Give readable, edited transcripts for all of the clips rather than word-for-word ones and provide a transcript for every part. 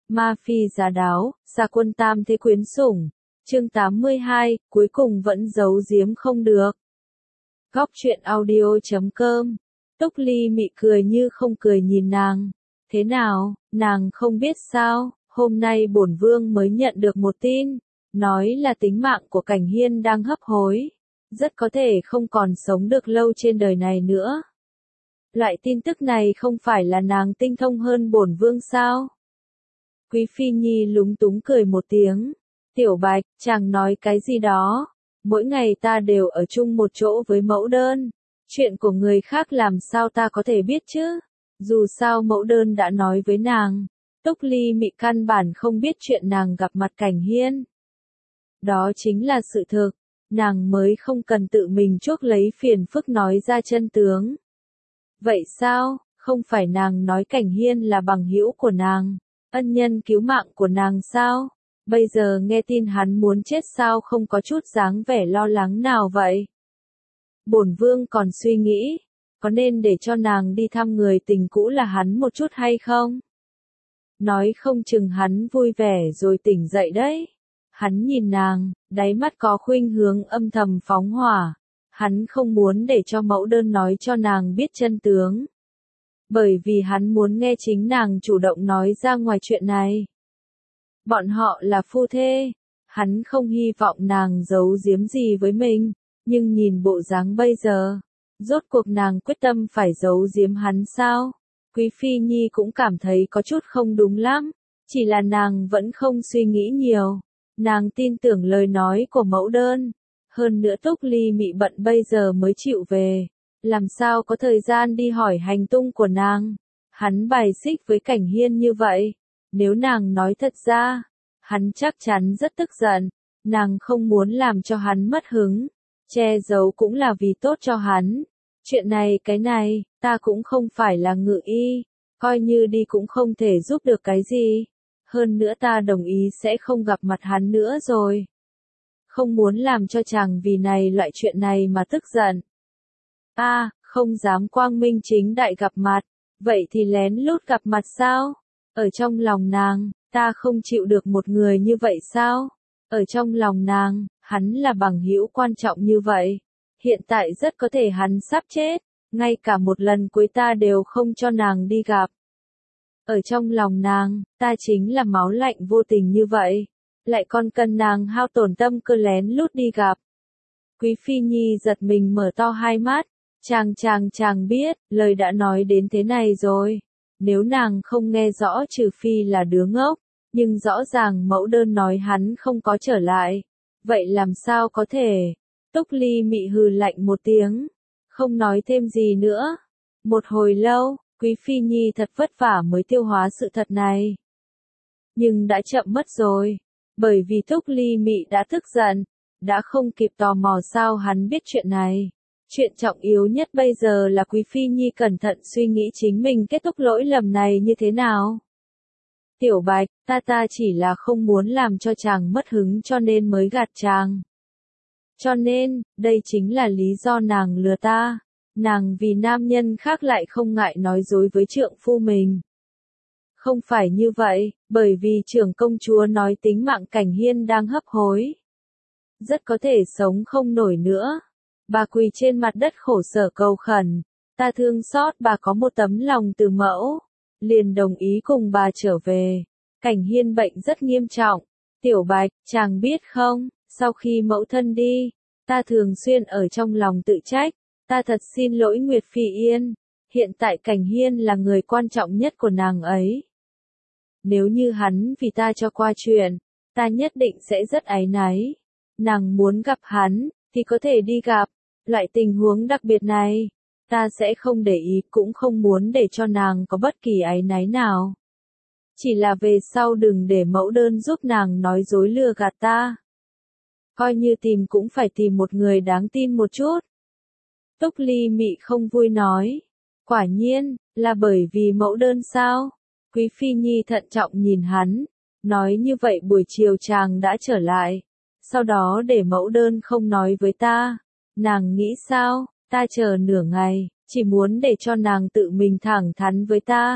Ma phi giá đáo, gia quân tam thế quyến sủng. Chương 82, cuối cùng vẫn giấu giếm không được. Góc truyện audio.com. Túc Ly mị cười như không cười nhìn nàng. Thế nào, nàng không biết sao, hôm nay bổn vương mới nhận được một tin, nói là tính mạng của Cảnh Hiên đang hấp hối, rất có thể không còn sống được lâu trên đời này nữa. Loại tin tức này không phải là nàng tinh thông hơn bổn vương sao? Quý Phi Nhi lúng túng cười một tiếng. Tiểu Bạch, chàng nói cái gì đó? Mỗi ngày ta đều ở chung một chỗ với mẫu đơn. Chuyện của người khác làm sao ta có thể biết chứ? Dù sao mẫu đơn đã nói với nàng. Túc Ly mị căn bản không biết chuyện nàng gặp mặt Cảnh Hiên. Đó chính là sự thực. Nàng mới không cần tự mình chuốc lấy phiền phức nói ra chân tướng. Vậy sao, không phải nàng nói Cảnh Hiên là bằng hữu của nàng, ân nhân cứu mạng của nàng sao? Bây giờ nghe tin hắn muốn chết sao không có chút dáng vẻ lo lắng nào vậy? Bổn vương còn suy nghĩ, có nên để cho nàng đi thăm người tình cũ là hắn một chút hay không? Nói không chừng hắn vui vẻ rồi tỉnh dậy đấy. Hắn nhìn nàng, đáy mắt có khuynh hướng âm thầm phóng hỏa. Hắn không muốn để cho mẫu đơn nói cho nàng biết chân tướng. Bởi vì hắn muốn nghe chính nàng chủ động nói ra ngoài chuyện này. Bọn họ là phu thê. Hắn không hy vọng nàng giấu giếm gì với mình. Nhưng nhìn bộ dáng bây giờ, rốt cuộc nàng quyết tâm phải giấu giếm hắn sao? Quý Phi Nhi cũng cảm thấy có chút không đúng lắm. Chỉ là nàng vẫn không suy nghĩ nhiều. Nàng tin tưởng lời nói của mẫu đơn. Hơn nữa Túc Ly mị bận bây giờ mới chịu về. Làm sao có thời gian đi hỏi hành tung của nàng. Hắn bài xích với Cảnh Hiên như vậy. Nếu nàng nói thật ra, hắn chắc chắn rất tức giận. Nàng không muốn làm cho hắn mất hứng. Che giấu cũng là vì tốt cho hắn. Chuyện này cái này, ta cũng không phải là ngự y. Coi như đi cũng không thể giúp được cái gì. Hơn nữa ta đồng ý sẽ không gặp mặt hắn nữa rồi. Không muốn làm cho chàng vì này loại chuyện này mà tức giận. Không dám quang minh chính đại gặp mặt. Vậy thì lén lút gặp mặt sao? Ở trong lòng nàng, ta không chịu được một người như vậy sao? Ở trong lòng nàng, hắn là bằng hữu quan trọng như vậy. Hiện tại rất có thể hắn sắp chết. Ngay cả một lần cuối ta đều không cho nàng đi gặp. Ở trong lòng nàng, ta chính là máu lạnh vô tình như vậy. Lại còn cần nàng hao tổn tâm cơ lén lút đi gặp. Quý Phi Nhi giật mình mở to hai mắt. Chàng biết, lời đã nói đến thế này rồi. Nếu nàng không nghe rõ trừ phi là đứa ngốc. Nhưng rõ ràng mẫu đơn nói hắn không có trở lại. Vậy làm sao có thể? Túc Ly mị hừ lạnh một tiếng. Không nói thêm gì nữa. Một hồi lâu, Quý Phi Nhi thật vất vả mới tiêu hóa sự thật này. Nhưng đã chậm mất rồi. Bởi vì Túc Ly mị đã tức giận. Đã không kịp tò mò sao hắn biết chuyện này. Chuyện trọng yếu nhất bây giờ là Quý Phi Nhi cẩn thận suy nghĩ chính mình kết thúc lỗi lầm này như thế nào. Tiểu Bạch, ta chỉ là không muốn làm cho chàng mất hứng cho nên mới gạt chàng. Cho nên, đây chính là lý do nàng lừa ta. Nàng vì nam nhân khác lại không ngại nói dối với trượng phu mình. Không phải như vậy, bởi vì trưởng công chúa nói tính mạng Cảnh Hiên đang hấp hối. Rất có thể sống không nổi nữa. Bà quỳ trên mặt đất khổ sở cầu khẩn. Ta thương xót bà có một tấm lòng từ mẫu. Liền đồng ý cùng bà trở về. Cảnh Hiên bệnh rất nghiêm trọng. Tiểu Bạch, chàng biết không, sau khi mẫu thân đi, ta thường xuyên ở trong lòng tự trách. Ta thật xin lỗi Nguyệt Phi Yên. Hiện tại Cảnh Hiên là người quan trọng nhất của nàng ấy. Nếu như hắn vì ta cho qua chuyện, ta nhất định sẽ rất áy náy. Nàng muốn gặp hắn, thì có thể đi gặp. Loại tình huống đặc biệt này, ta sẽ không để ý cũng không muốn để cho nàng có bất kỳ áy náy nào. Chỉ là về sau đừng để mẫu đơn giúp nàng nói dối lừa gạt ta. Coi như tìm cũng phải tìm một người đáng tin một chút. Túc Ly mị không vui nói. Quả nhiên, là bởi vì mẫu đơn sao? Quý Phi Nhi thận trọng nhìn hắn. Nói như vậy buổi chiều chàng đã trở lại. Sau đó để mẫu đơn không nói với ta. Nàng nghĩ sao? Ta chờ nửa ngày, chỉ muốn để cho nàng tự mình thẳng thắn với ta.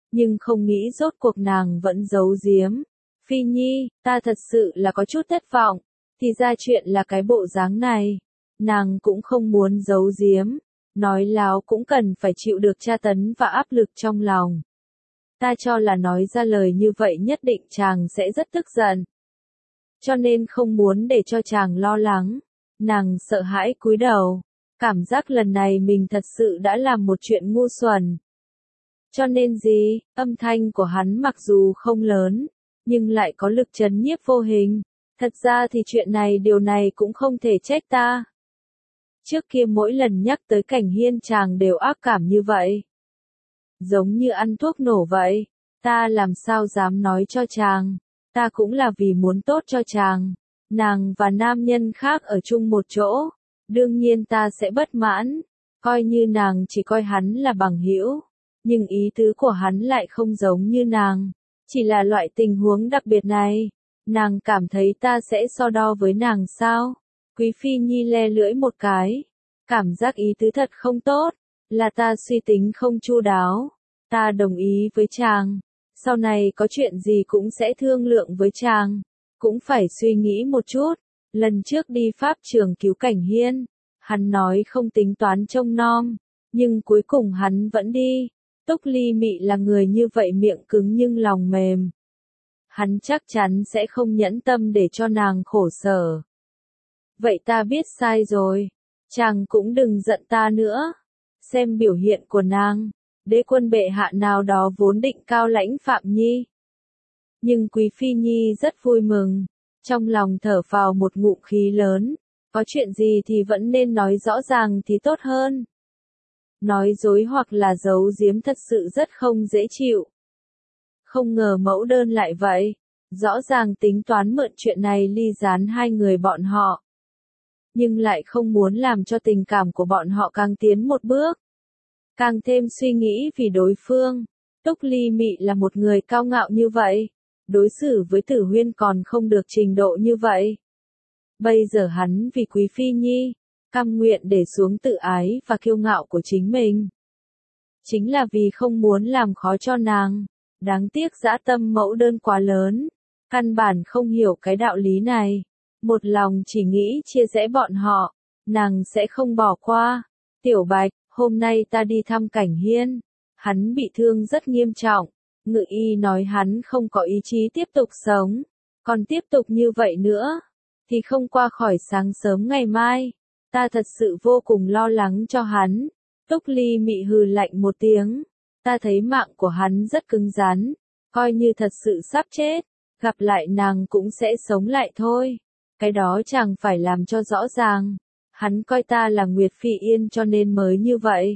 nhưng không nghĩ rốt cuộc nàng vẫn giấu giếm. Phi Nhi, ta thật sự là có chút thất vọng, thì ra chuyện là cái bộ dáng này. Nàng cũng không muốn giấu giếm, nói láo cũng cần phải chịu được tra tấn và áp lực trong lòng. Ta cho là nói ra lời như vậy nhất định chàng sẽ rất tức giận. Cho nên không muốn để cho chàng lo lắng. Nàng sợ hãi cúi đầu, cảm giác lần này mình thật sự đã làm một chuyện ngu xuẩn. Cho nên gì, âm thanh của hắn mặc dù không lớn, nhưng lại có lực trấn nhiếp vô hình. Thật ra thì chuyện này điều này cũng không thể trách ta. Trước kia mỗi lần nhắc tới Cảnh Hiên chàng đều ác cảm như vậy. Giống như ăn thuốc nổ vậy, ta làm sao dám nói cho chàng, ta cũng là vì muốn tốt cho chàng. Nàng và nam nhân khác ở chung một chỗ, đương nhiên ta sẽ bất mãn, coi như nàng chỉ coi hắn là bằng hữu, nhưng ý tứ của hắn lại không giống như nàng, chỉ là loại tình huống đặc biệt này, nàng cảm thấy ta sẽ so đo với nàng sao? Quý Phi Nhi le lưỡi một cái, cảm giác ý tứ thật không tốt, là ta suy tính không chu đáo, ta đồng ý với chàng, sau này có chuyện gì cũng sẽ thương lượng với chàng. Cũng phải suy nghĩ một chút, lần trước đi Pháp Trường cứu Cảnh Hiên, hắn nói không tính toán trông nom, nhưng cuối cùng hắn vẫn đi. Túc Ly Mị là người như vậy miệng cứng nhưng lòng mềm. Hắn chắc chắn sẽ không nhẫn tâm để cho nàng khổ sở. Vậy ta biết sai rồi, chàng cũng đừng giận ta nữa. Xem biểu hiện của nàng, đế quân bệ hạ nào đó vốn định cao lãnh Phạm Nhi. Nhưng Quý Phi Nhi rất vui mừng, trong lòng thở phào một ngụm khí lớn, có chuyện gì thì vẫn nên nói rõ ràng thì tốt hơn. Nói dối hoặc là giấu giếm thật sự rất không dễ chịu. Không ngờ mẫu đơn lại vậy, rõ ràng tính toán mượn chuyện này ly gián hai người bọn họ. Nhưng lại không muốn làm cho tình cảm của bọn họ càng tiến một bước. Càng thêm suy nghĩ vì đối phương, Túc Ly Mị là một người cao ngạo như vậy. Đối xử với Tử Huyên còn không được trình độ như vậy. Bây giờ hắn vì Quý Phi Nhi, cam nguyện để xuống tự ái và kiêu ngạo của chính mình. Chính là vì không muốn làm khó cho nàng. Đáng tiếc dã tâm mẫu đơn quá lớn, căn bản không hiểu cái đạo lý này. Một lòng chỉ nghĩ chia rẽ bọn họ, nàng sẽ không bỏ qua. Tiểu Bạch, hôm nay ta đi thăm Cảnh Hiên, hắn bị thương rất nghiêm trọng. Ngự y nói hắn không có ý chí tiếp tục sống, còn tiếp tục như vậy nữa, thì không qua khỏi sáng sớm ngày mai. Ta thật sự vô cùng lo lắng cho hắn. Túc Ly Mị hừ lạnh một tiếng, ta thấy mạng của hắn rất cứng rắn, coi như thật sự sắp chết, gặp lại nàng cũng sẽ sống lại thôi. Cái đó chẳng phải làm cho rõ ràng, hắn coi ta là Nguyệt Phi Yên cho nên mới như vậy.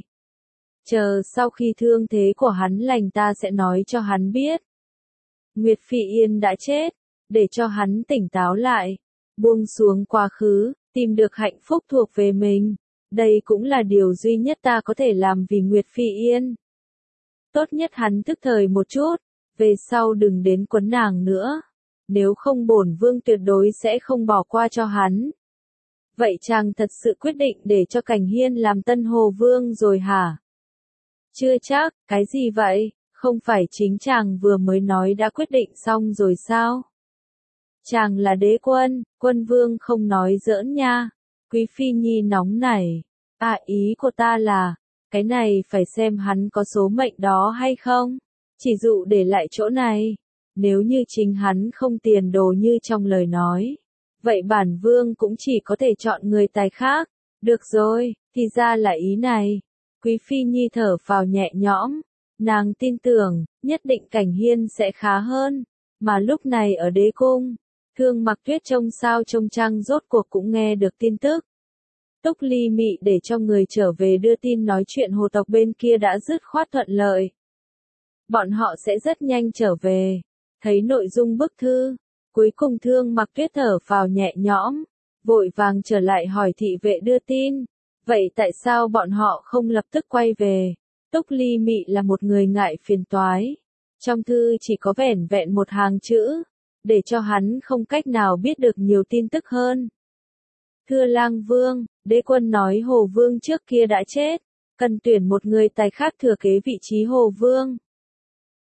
Chờ sau khi thương thế của hắn lành ta sẽ nói cho hắn biết. Nguyệt Phi Yên đã chết, để cho hắn tỉnh táo lại, buông xuống quá khứ, tìm được hạnh phúc thuộc về mình. Đây cũng là điều duy nhất ta có thể làm vì Nguyệt Phi Yên. Tốt nhất hắn tức thời một chút, về sau đừng đến quấn nàng nữa. Nếu không bổn vương tuyệt đối sẽ không bỏ qua cho hắn. Vậy chàng thật sự quyết định để cho Cảnh Hiên làm tân hồ vương rồi hả? Chưa chắc, cái gì vậy, không phải chính chàng vừa mới nói đã quyết định xong rồi sao? Chàng là đế quân, quân vương không nói giỡn nha. Quý Phi Nhi nóng nảy. Ý của ta là, cái này phải xem hắn có số mệnh đó hay không? Chỉ dụ để lại chỗ này. Nếu như chính hắn không tiền đồ như trong lời nói, vậy bản vương cũng chỉ có thể chọn người tài khác. Được rồi, thì ra là ý này. Quý Phi Nhi thở phào nhẹ nhõm, nàng tin tưởng, nhất định Cảnh Hiên sẽ khá hơn. Mà lúc này ở đế cung, Thương Mặc Tuyết trông sao trông trăng rốt cuộc cũng nghe được tin tức. Túc Ly Mị để cho người trở về đưa tin nói chuyện hồ tộc bên kia đã dứt khoát thuận lợi. Bọn họ sẽ rất nhanh trở về. Thấy nội dung bức thư, cuối cùng Thương Mặc Tuyết thở phào nhẹ nhõm, vội vàng trở lại hỏi thị vệ đưa tin. Vậy tại sao bọn họ không lập tức quay về? Túc Ly Mị là một người ngại phiền toái. Trong thư chỉ có vẻn vẹn một hàng chữ, để cho hắn không cách nào biết được nhiều tin tức hơn. Thưa Lang Vương, đế quân nói Hồ Vương trước kia đã chết, cần tuyển một người tài khác thừa kế vị trí Hồ Vương.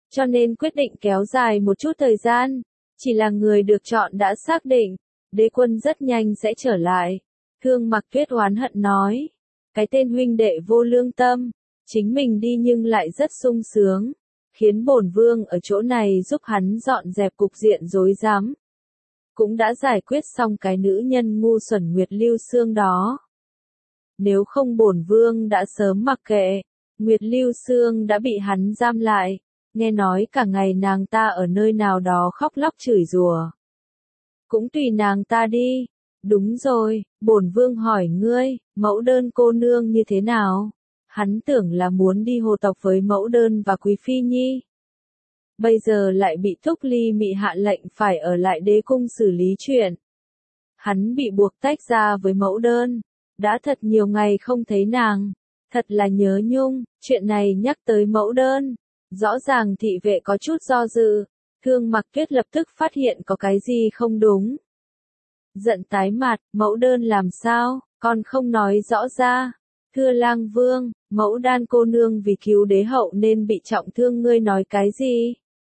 cho nên quyết định kéo dài một chút thời gian. Chỉ là người được chọn đã xác định, Đế Quân rất nhanh sẽ trở lại. Thương Mặc Tuyết oán hận nói, cái tên huynh đệ vô lương tâm, chính mình đi nhưng lại rất sung sướng, khiến bổn vương ở chỗ này giúp hắn dọn dẹp cục diện rối rắm. Cũng đã giải quyết xong cái nữ nhân ngu xuẩn Nguyệt Lưu Sương đó. Nếu không bổn vương đã sớm mặc kệ, Nguyệt Lưu Sương đã bị hắn giam lại, nghe nói cả ngày nàng ta ở nơi nào đó khóc lóc chửi rủa. Cũng tùy nàng ta đi. Đúng rồi, bổn vương hỏi ngươi, Mẫu Đơn cô nương như thế nào? Hắn tưởng là muốn đi hồ tộc với Mẫu Đơn và Quý Phi Nhi. Bây giờ lại bị Túc Ly Mị hạ lệnh phải ở lại đế cung xử lý chuyện. Hắn bị buộc tách ra với Mẫu Đơn. Đã thật nhiều ngày không thấy nàng. Thật là nhớ nhung, chuyện này nhắc tới Mẫu Đơn. Rõ ràng thị vệ có chút do dự. Thương Mặc Tuyết lập tức phát hiện có cái gì không đúng. Giận tái mặt, Mẫu Đơn làm sao, còn không nói rõ ra. Thưa lang vương, Mẫu Đan cô nương vì cứu đế hậu nên bị trọng thương, ngươi nói cái gì?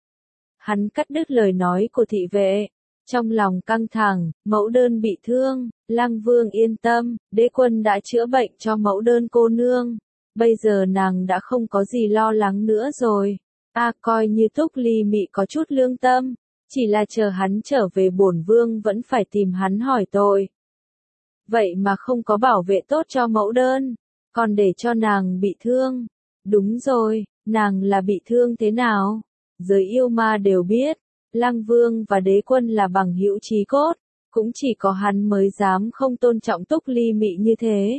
Hắn cắt đứt lời nói của thị vệ. Trong lòng căng thẳng, Mẫu Đơn bị thương, lang vương yên tâm, đế quân đã chữa bệnh cho Mẫu Đơn cô nương. Bây giờ nàng đã không có gì lo lắng nữa rồi. Coi như Túc Ly Mị có chút lương tâm. Chỉ là chờ hắn trở về bổn vương vẫn phải tìm hắn hỏi tội. Vậy mà không có bảo vệ tốt cho Mẫu Đơn, còn để cho nàng bị thương. Đúng rồi, nàng là bị thương thế nào? Giới yêu ma đều biết, lang vương và đế quân là bằng hữu chí cốt, cũng chỉ có hắn mới dám không tôn trọng Túc Ly Mị như thế.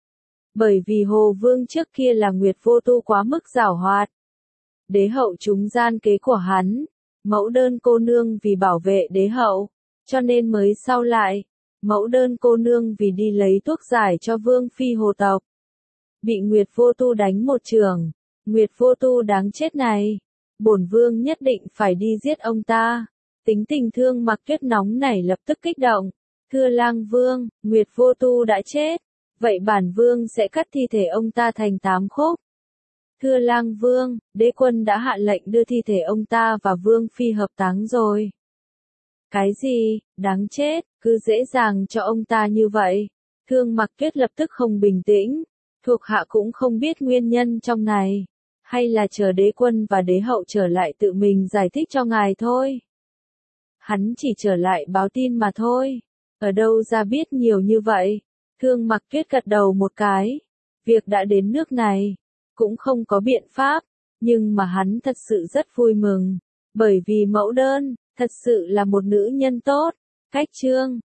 Bởi vì Hồ Vương trước kia là Nguyệt Vô Tu quá mức giảo hoạt. Đế hậu trúng gian kế của hắn. Mẫu Đơn cô nương vì bảo vệ đế hậu, cho nên mới sau lại. Mẫu Đơn cô nương vì đi lấy thuốc giải cho Vương Phi hồ tộc. Bị Nguyệt Vô Tu đánh một chưởng. Nguyệt Vô Tu đáng chết này. Bổn vương nhất định phải đi giết ông ta. Tính tình Thương Mặc Tuyết nóng nảy lập tức kích động. Thưa lang vương, Nguyệt Vô Tu đã chết. Vậy bản vương sẽ cắt thi thể ông ta thành 8 khúc. Thưa lang vương, đế quân đã hạ lệnh đưa thi thể ông ta và vương phi hợp táng rồi. Cái gì, đáng chết, cứ dễ dàng cho ông ta như vậy. Thương Mặc Tuyết lập tức không bình tĩnh. Thuộc hạ cũng không biết nguyên nhân trong này. Hay là chờ đế quân và đế hậu trở lại tự mình giải thích cho ngài thôi. Hắn chỉ trở lại báo tin mà thôi. Ở đâu ra biết nhiều như vậy? Thương Mặc Tuyết gật đầu một cái. Việc đã đến nước này, cũng không có biện pháp, nhưng mà hắn thật sự rất vui mừng. Bởi vì Mẫu Đơn, thật sự là một nữ nhân tốt. Cách chương